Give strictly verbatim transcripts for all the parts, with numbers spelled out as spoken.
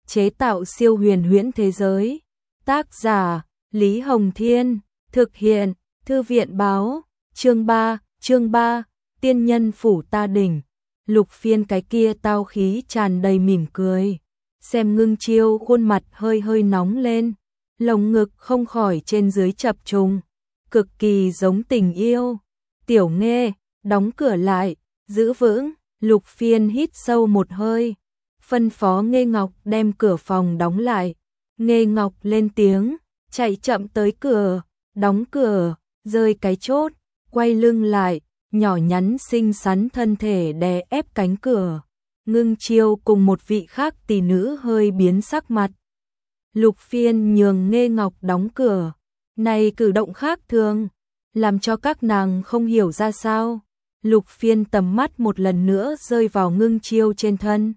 chế tạo siêu huyền huyễn thế giới. Tác giả, Lý Hồng Thiên, thực hiện, Thư viện báo, chương ba, chương ba, tiên nhân phủ ta đỉnh. Lục Phiên cái kia tao khí tràn đầy mỉm cười, xem Ngưng Chiêu khuôn mặt hơi hơi nóng lên, lồng ngực không khỏi trên dưới chập trùng, cực kỳ giống tình yêu. Tiểu Nghê, đóng cửa lại, giữ vững. Lục Phiên hít sâu một hơi, phân phó Nghê Ngọc đem cửa phòng đóng lại. Nghê Ngọc lên tiếng, chạy chậm tới cửa, đóng cửa, rơi cái chốt, quay lưng lại, nhỏ nhắn xinh xắn thân thể đè ép cánh cửa. Ngưng Chiêu cùng một vị khác tỷ nữ hơi biến sắc mặt. Lục Phiên nhường Nghê Ngọc đóng cửa, này cử động khác thường, làm cho các nàng không hiểu ra sao. Lục Phiên tầm mắt một lần nữa rơi vào Ngưng Chiêu trên thân,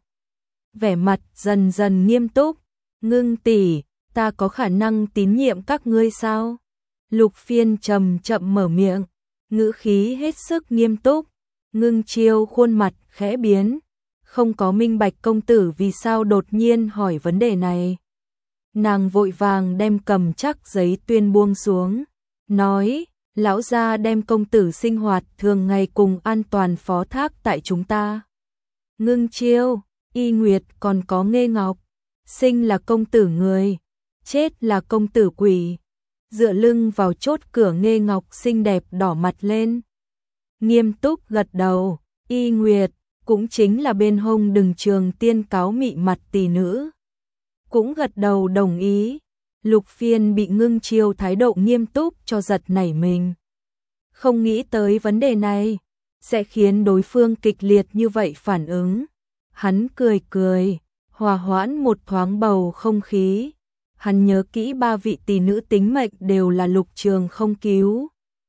vẻ mặt dần dần nghiêm túc. Ngưng tỷ, ta có khả năng tín nhiệm các ngươi sao? Lục Phiên chậm chậm mở miệng, ngữ khí hết sức nghiêm túc. Ngưng Chiêu khuôn mặt khẽ biến, không có minh bạch công tử vì sao đột nhiên hỏi vấn đề này. Nàng vội vàng đem cầm chắc giấy tuyên buông xuống, nói, lão gia đem công tử sinh hoạt thường ngày cùng an toàn phó thác tại chúng ta. Ngưng Chiêu, Y Nguyệt còn có Nghê Ngọc, sinh là công tử người, chết là công tử quỷ. Dựa lưng vào chốt cửa Nghê Ngọc xinh đẹp đỏ mặt lên, nghiêm túc gật đầu. Y Nguyệt cũng chính là bên hông Đừng Trường Tiên cáo mị mặt tỷ nữ, cũng gật đầu đồng ý. Lục Phiên bị Ngưng Chiêu thái độ nghiêm túc cho giật nảy mình, không nghĩ tới vấn đề này sẽ khiến đối phương kịch liệt như vậy phản ứng. Hắn cười cười, hòa hoãn một thoáng bầu không khí. Hắn nhớ kỹ ba vị tỷ nữ tính mệnh đều là Lục Trường không cứu.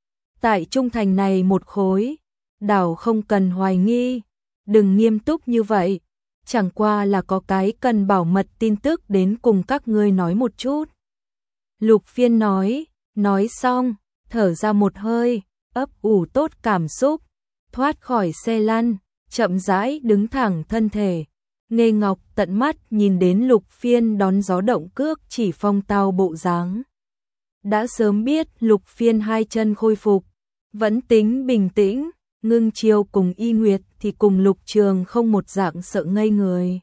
Tại trung thành này một khối, đảo không cần hoài nghi, đừng nghiêm túc như vậy. Chẳng qua là có cái cần bảo mật tin tức đến cùng các ngươi nói một chút. Lục Phiên nói, nói xong, thở ra một hơi, ấp ủ tốt cảm xúc, thoát khỏi xe lăn, chậm rãi đứng thẳng thân thể. Nghê Ngọc tận mắt nhìn đến Lục Phiên đón gió động cước chỉ phong tao bộ dáng, đã sớm biết Lục Phiên hai chân khôi phục, vẫn tính bình tĩnh. Ngưng Chiêu cùng Y Nguyệt thì cùng Lục Trường không một dạng sợ ngây người.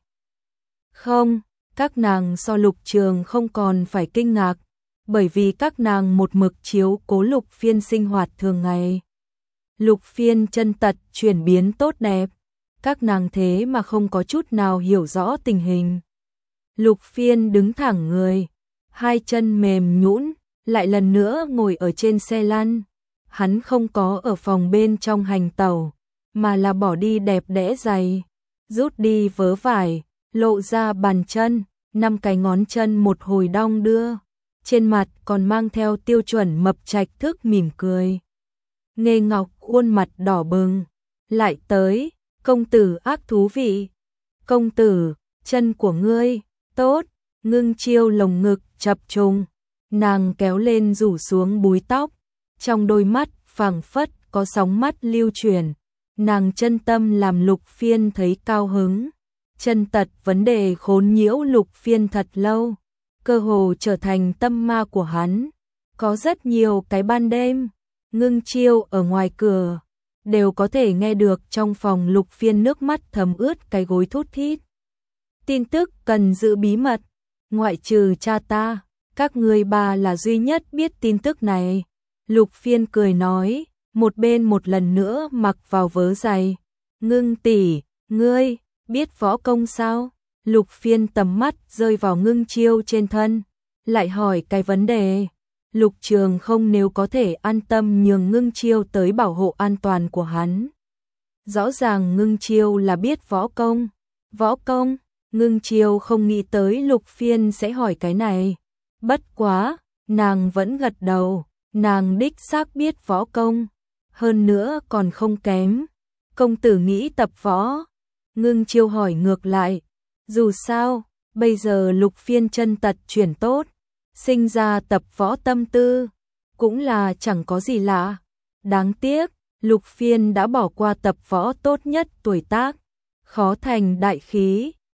Không, các nàng so Lục Trường không còn phải kinh ngạc, bởi vì các nàng một mực chiếu cố Lục Phiên sinh hoạt thường ngày. Lục Phiên chân tật chuyển biến tốt đẹp, các nàng thế mà không có chút nào hiểu rõ tình hình. Lục Phiên đứng thẳng người, hai chân mềm nhũn, lại lần nữa ngồi ở trên xe lăn. Hắn không có ở phòng bên trong hành tẩu, mà là bỏ đi đẹp đẽ giày, rút đi vớ vải, lộ ra bàn chân, năm cái ngón chân một hồi đong đưa, trên mặt còn mang theo tiêu chuẩn mập trạch thức mỉm cười. Nghê Ngọc khuôn mặt đỏ bừng, lại tới, công tử ác thú vị. Công tử, chân của ngươi, tốt. Ngưng Chiêu lồng ngực chập trùng, nàng kéo lên rủ xuống búi tóc, trong đôi mắt phảng phất có sóng mắt lưu chuyển. Nàng chân tâm làm Lục Phiên thấy cao hứng. Chân tật vấn đề khốn nhiễu Lục Phiên thật lâu, cơ hồ trở thành tâm ma của hắn. Có rất nhiều cái ban đêm, Ngưng Chiêu ở ngoài cửa đều có thể nghe được trong phòng Lục Phiên nước mắt thấm ướt cái gối thút thít. Tin tức cần giữ bí mật, ngoại trừ cha ta, các ngươi ba là duy nhất biết tin tức này. Lục Phiên cười nói, một bên một lần nữa mặc vào vớ giày. Ngưng tỷ, ngươi biết võ công sao? Lục Phiên tầm mắt rơi vào Ngưng Chiêu trên thân, lại hỏi cái vấn đề. Lục Trường không nếu có thể an tâm nhường Ngưng Chiêu tới bảo hộ an toàn của hắn. Rõ ràng Ngưng Chiêu là biết võ công. Võ công? Ngưng Chiêu không nghĩ tới Lục Phiên sẽ hỏi cái này. Bất quá, nàng vẫn gật đầu, nàng đích xác biết võ công, hơn nữa còn không kém. Công tử nghĩ tập võ? Ngưng Chiêu hỏi ngược lại. Dù sao, bây giờ Lục Phiên chân tật chuyển tốt, sinh ra tập võ tâm tư, cũng là chẳng có gì lạ. Đáng tiếc, Lục Phiên đã bỏ qua tập võ tốt nhất tuổi tác, khó thành đại khí.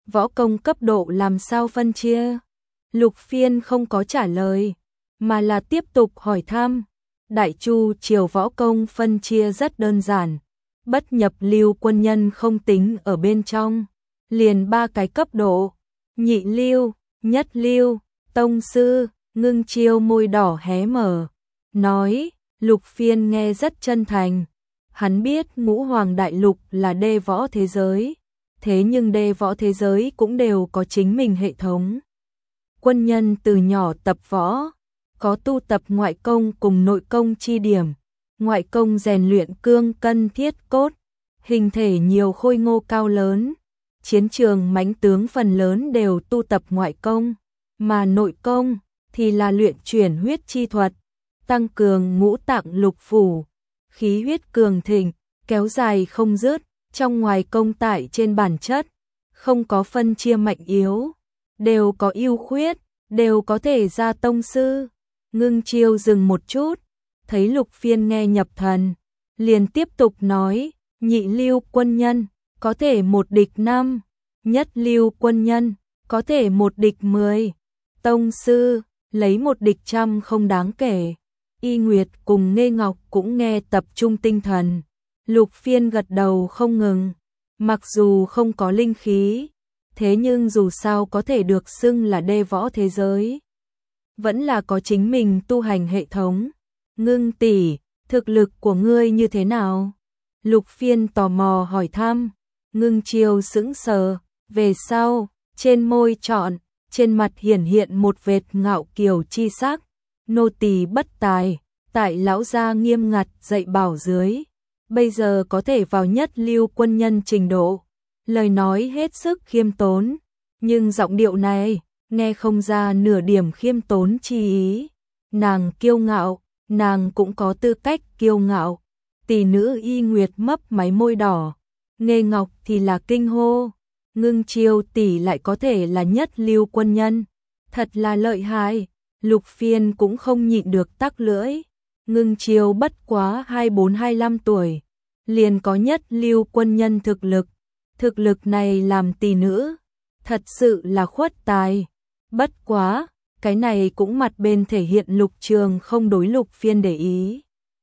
võ công cấp độ làm sao phân chia? Lục Phiên không có trả lời, mà là tiếp tục hỏi thăm. Đại Chu triều võ công phân chia rất đơn giản, bất nhập lưu quân nhân không tính ở bên trong, liền ba cái cấp độ, nhị lưu, nhất lưu, tông sư. Ngưng Chiêu môi đỏ hé mở, nói, Lục Phiên nghe rất chân thành. Hắn biết ngũ hoàng đại lục là đê võ thế giới, thế nhưng đê võ thế giới cũng đều có chính mình hệ thống. Quân nhân từ nhỏ tập võ, có tu tập ngoại công cùng nội công chi điểm. Ngoại công rèn luyện cương cân thiết cốt, hình thể nhiều khôi ngô cao lớn. Chiến trường mãnh tướng phần lớn đều tu tập ngoại công, mà nội công thì là luyện chuyển huyết chi thuật, tăng cường ngũ tạng lục phủ, khí huyết cường thịnh, kéo dài không dứt. Trong ngoài công tại trên bản chất, không có phân chia mạnh yếu, đều có ưu khuyết, đều có thể ra tông sư. Ngưng Chiêu dừng một chút, thấy Lục Phiên nghe nhập thần, liền tiếp tục nói, nhị lưu quân nhân, có thể một địch năm, nhất lưu quân nhân, có thể một địch mười, tông sư, lấy một địch trăm không đáng kể. Y Nguyệt cùng Nghê Ngọc cũng nghe tập trung tinh thần. Lục Phiên gật đầu không ngừng, mặc dù không có linh khí, thế nhưng dù sao có thể được xưng là đê võ thế giới, vẫn là có chính mình tu hành hệ thống. Ngưng tỷ, thực lực của ngươi như thế nào? Lục Phiên tò mò hỏi thăm. Ngưng Chiêu sững sờ, về sau, trên môi trọn, trên mặt hiển hiện một vệt ngạo kiều chi sắc. Nô tỳ bất tài, tại lão gia nghiêm ngặt dạy bảo dưới, bây giờ có thể vào nhất lưu quân nhân trình độ. Lời nói hết sức khiêm tốn, nhưng giọng điệu này nghe không ra nửa điểm khiêm tốn chi ý. Nàng kiêu ngạo, nàng cũng có tư cách kiêu ngạo. Tỷ nữ Y Nguyệt mấp máy môi đỏ, Nghê Ngọc thì là kinh hô. Ngưng Chiêu tỷ lại có thể là nhất lưu quân nhân, thật là lợi hại. Lục Phiên cũng không nhịn được tắc lưỡi. Ngưng Chiêu bất quá hai mươi bốn hai mươi lăm tuổi, liền có nhất lưu quân nhân thực lực. Thực lực này làm tỷ nữ, thật sự là khuất tài. Bất quá, cái này cũng mặt bên thể hiện Lục Trường không đối Lục Phiên để ý,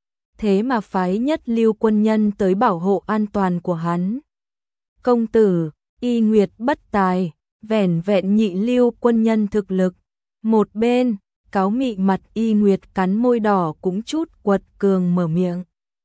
thế mà phái nhất lưu quân nhân tới bảo hộ an toàn của hắn. Công tử, Y Nguyệt bất tài, vẻn vẹn nhị lưu quân nhân thực lực. Một bên, cáo mị mặt Y Nguyệt cắn môi đỏ cũng chút quật cường mở miệng,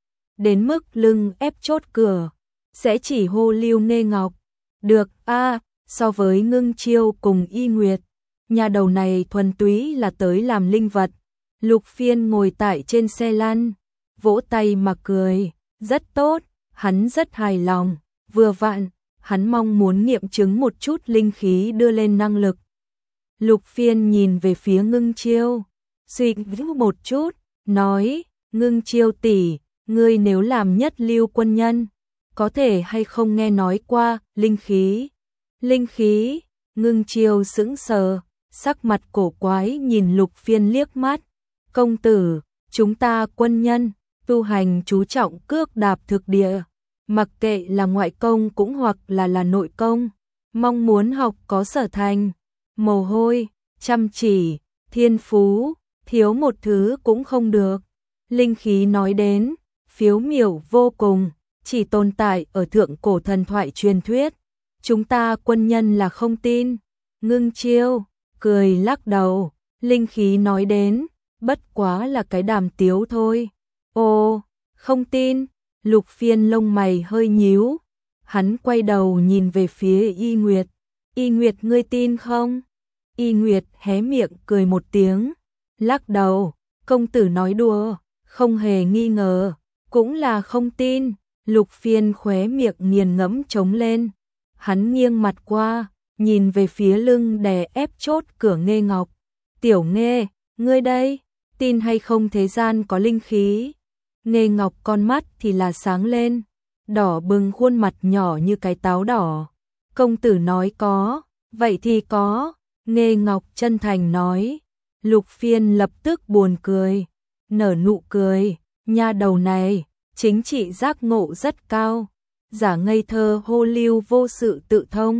đến mức lưng ép chốt cửa, sẽ chỉ hô Lưu Nghê Ngọc. Được a, so với Ngưng Chiêu cùng Y Nguyệt, nhà đầu này thuần túy là tới làm linh vật. Lục Phiên ngồi tại trên xe lăn, vỗ tay mà cười, rất tốt, hắn rất hài lòng. Vừa vặn, hắn mong muốn nghiệm chứng một chút linh khí đưa lên năng lực. Lục Phiên nhìn về phía Ngưng Chiêu, suy nghĩ một chút, nói, Ngưng Chiêu tỷ, ngươi nếu làm nhất lưu quân nhân, có thể hay không nghe nói qua linh khí? Linh khí? Ngưng Chiêu sững sờ, sắc mặt cổ quái nhìn Lục Phiên liếc mắt. Công tử, chúng ta quân nhân, tu hành chú trọng cước đạp thực địa, mặc kệ là ngoại công cũng hoặc là là nội công, mong muốn học có sở thành, mồ hôi, chăm chỉ, thiên phú, thiếu một thứ cũng không được. Linh khí nói đến, phiếu miểu vô cùng, chỉ tồn tại ở thượng cổ thần thoại truyền thuyết. Chúng ta quân nhân là không tin. Ngưng Chiêu cười lắc đầu, linh khí nói đến, bất quá là cái đàm tiếu thôi. Ồ, không tin. Lục Phiên lông mày hơi nhíu, hắn quay đầu nhìn về phía Y Nguyệt. Y Nguyệt ngươi tin không? Y Nguyệt hé miệng cười một tiếng, lắc đầu, công tử nói đùa, không hề nghi ngờ, cũng là không tin. Lục Phiên khóe miệng nghiền ngẫm trống lên, hắn nghiêng mặt qua, nhìn về phía lưng đè ép chốt cửa Nghê Ngọc. Tiểu Nghê, ngươi đây, tin hay không thế gian có linh khí? Nghê Ngọc con mắt thì là sáng lên, đỏ bừng khuôn mặt nhỏ như cái táo đỏ. Công tử nói có, vậy thì có. Nghê Ngọc chân thành nói. Lục Phiên lập tức buồn cười, nở nụ cười, nha đầu này, chính trị giác ngộ rất cao, giả ngây thơ hô lưu vô sự tự thông.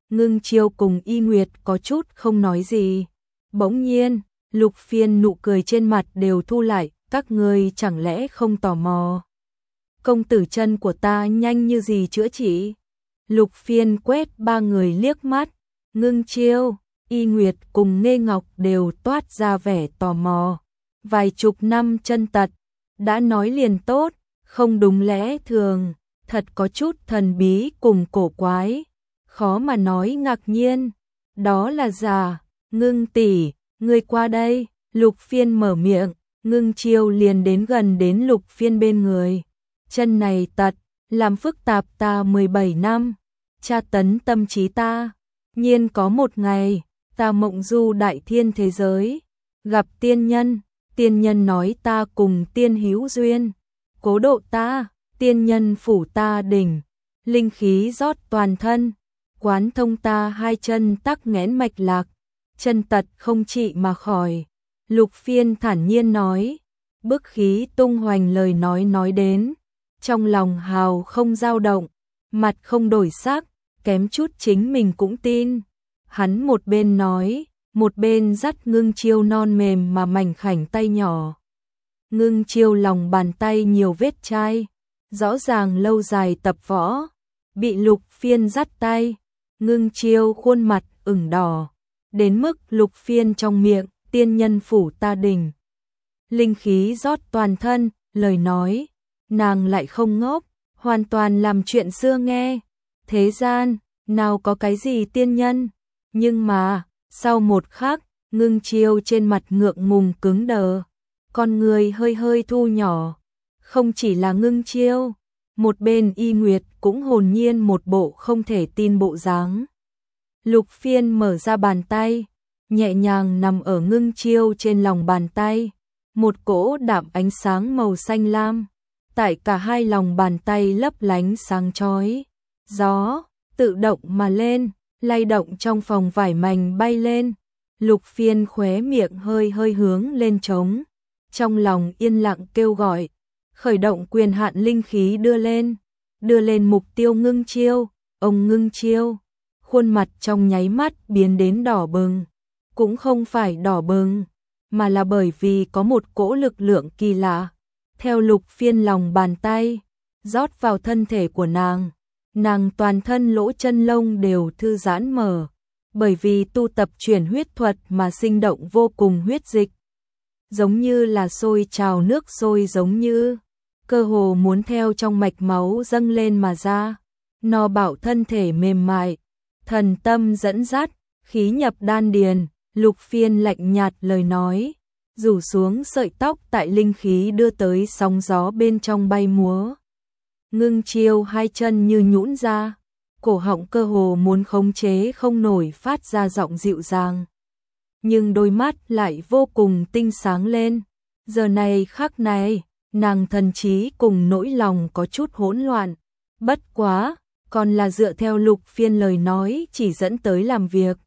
Ngưng Chiêu cùng Y Nguyệt có chút không nói gì. Bỗng nhiên, Lục Phiên nụ cười trên mặt đều thu lại, các ngươi chẳng lẽ không tò mò? Công tử chân của ta nhanh như gì chữa trị? Lục Phiên quét ba người liếc mắt, Ngưng Chiêu, Y Nguyệt cùng Nghê Ngọc đều toát ra vẻ tò mò. Vài chục năm chân tật, đã nói liền tốt, không đúng lẽ thường, thật có chút thần bí cùng cổ quái, khó mà nói ngạc nhiên, đó là giả. Ngưng tỷ, ngươi qua đây. Lục Phiên mở miệng, Ngưng Chiêu liền đến gần đến Lục Phiên bên người. Chân này tật, làm phức tạp ta mười bảy năm, tra tấn tâm trí ta. Nhiên có một ngày, ta mộng du đại thiên thế giới, gặp tiên nhân, tiên nhân nói ta cùng tiên hữu duyên, cố độ ta, tiên nhân phủ ta đỉnh, linh khí rót toàn thân, quán thông ta hai chân tắc nghẽn mạch lạc, chân tật không trị mà khỏi. Lục Phiên thản nhiên nói, bức khí tung hoành lời nói nói đến, trong lòng hào không dao động, mặt không đổi sắc, kém chút chính mình cũng tin. Hắn một bên nói, một bên dắt Ngưng Chiêu non mềm mà mảnh khảnh tay nhỏ. Ngưng Chiêu lòng bàn tay nhiều vết chai, rõ ràng lâu dài tập võ, bị Lục Phiên dắt tay, Ngưng Chiêu khuôn mặt ửng đỏ, đến mức Lục Phiên trong miệng, tiên nhân phủ ta đỉnh. Linh khí rót toàn thân, lời nói, nàng lại không ngốc, hoàn toàn làm chuyện xưa nghe. Thế gian, nào có cái gì tiên nhân, nhưng mà, sau một khắc, Ngưng Chiêu trên mặt ngượng ngùng cứng đờ, con người hơi hơi thu nhỏ. Không chỉ là Ngưng Chiêu, một bên Y Nguyệt cũng hồn nhiên một bộ không thể tin bộ dáng. Lục Phiên mở ra bàn tay, nhẹ nhàng nằm ở Ngưng Chiêu trên lòng bàn tay, một cỗ đạm ánh sáng màu xanh lam, tại cả hai lòng bàn tay lấp lánh sáng chói. Gió tự động mà lên, lay động trong phòng vải mảnh bay lên. Lục Phiên khóe miệng hơi hơi hướng lên trống, trong lòng yên lặng kêu gọi, khởi động quyền hạn linh khí đưa lên, đưa lên mục tiêu Ngưng Chiêu. Ông Ngưng Chiêu, khuôn mặt trong nháy mắt biến đến đỏ bừng, cũng không phải đỏ bừng, mà là bởi vì có một cỗ lực lượng kỳ lạ, theo Lục Phiên lòng bàn tay, rót vào thân thể của nàng. Nàng toàn thân lỗ chân lông đều thư giãn mở, bởi vì tu tập chuyển huyết thuật mà sinh động vô cùng huyết dịch. Giống như là sôi trào nước sôi giống như, cơ hồ muốn theo trong mạch máu dâng lên mà ra, no bảo thân thể mềm mại, thần tâm dẫn dắt, khí nhập đan điền. Lục Phiên lạnh nhạt lời nói, rủ xuống sợi tóc tại linh khí đưa tới sóng gió bên trong bay múa. Ngưng Chiêu hai chân như nhũn ra, cổ họng cơ hồ muốn khống chế không nổi phát ra giọng dịu dàng. Nhưng đôi mắt lại vô cùng tinh sáng lên. Giờ này khắc này, nàng thần trí cùng nỗi lòng có chút hỗn loạn. Bất quá, còn là dựa theo Lục Phiên lời nói chỉ dẫn tới làm việc.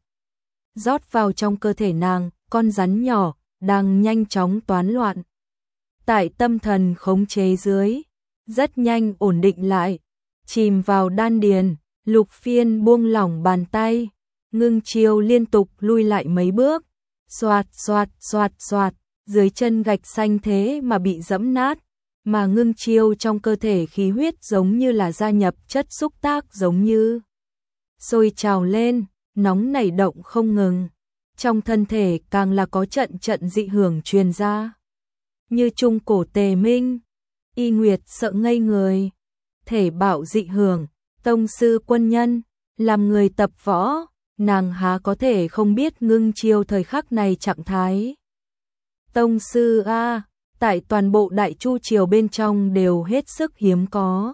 Rót vào trong cơ thể nàng, con rắn nhỏ, đang nhanh chóng toán loạn. Tại tâm thần khống chế dưới, rất nhanh ổn định lại, chìm vào đan điền. Lục Phiên buông lỏng bàn tay, Ngưng Chiêu liên tục lui lại mấy bước, xoạt xoạt xoạt xoạt, dưới chân gạch xanh thế mà bị dẫm nát, mà Ngưng Chiêu trong cơ thể khí huyết giống như là gia nhập chất xúc tác giống như sôi trào lên, nóng nảy động không ngừng, trong thân thể càng là có trận trận dị hưởng truyền ra, như trung cổ tề minh. Y Nguyệt sợ ngây người, thể bạo dị hưởng, tông sư quân nhân, làm người tập võ, nàng há có thể không biết Ngưng Chiêu thời khắc này trạng thái. Tông sư a, tại toàn bộ Đại Chu triều bên trong đều hết sức hiếm có.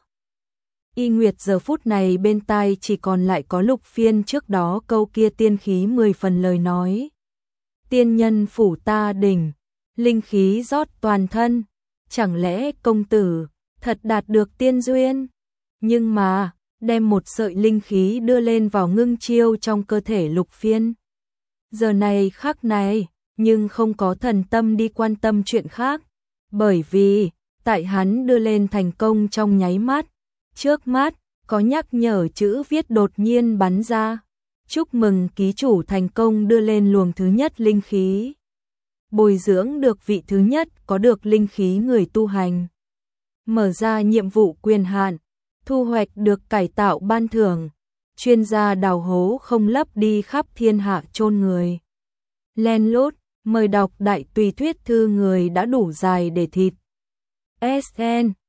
Y Nguyệt giờ phút này bên tai chỉ còn lại có Lục Phiên trước đó câu kia tiên khí mười phần lời nói. Tiên nhân phủ ta đỉnh, linh khí rót toàn thân, chẳng lẽ công tử thật đạt được tiên duyên? Nhưng mà, đem một sợi linh khí đưa lên vào Ngưng Chiêu trong cơ thể Lục Phiên. Giờ này khắc này, nhưng không có thần tâm đi quan tâm chuyện khác, bởi vì, tại hắn đưa lên thành công trong nháy mắt, trước mắt, có nhắc nhở chữ viết đột nhiên bắn ra. Chúc mừng ký chủ thành công đưa lên luồng thứ nhất linh khí. Bồi dưỡng được vị thứ nhất có được linh khí người tu hành. Mở ra nhiệm vụ quyền hạn, thu hoạch được cải tạo ban thưởng. Chuyên gia đào hố không lấp đi khắp thiên hạ chôn người. Len lút, mời đọc đại tùy thuyết thư người đã đủ dài để thịt. ét en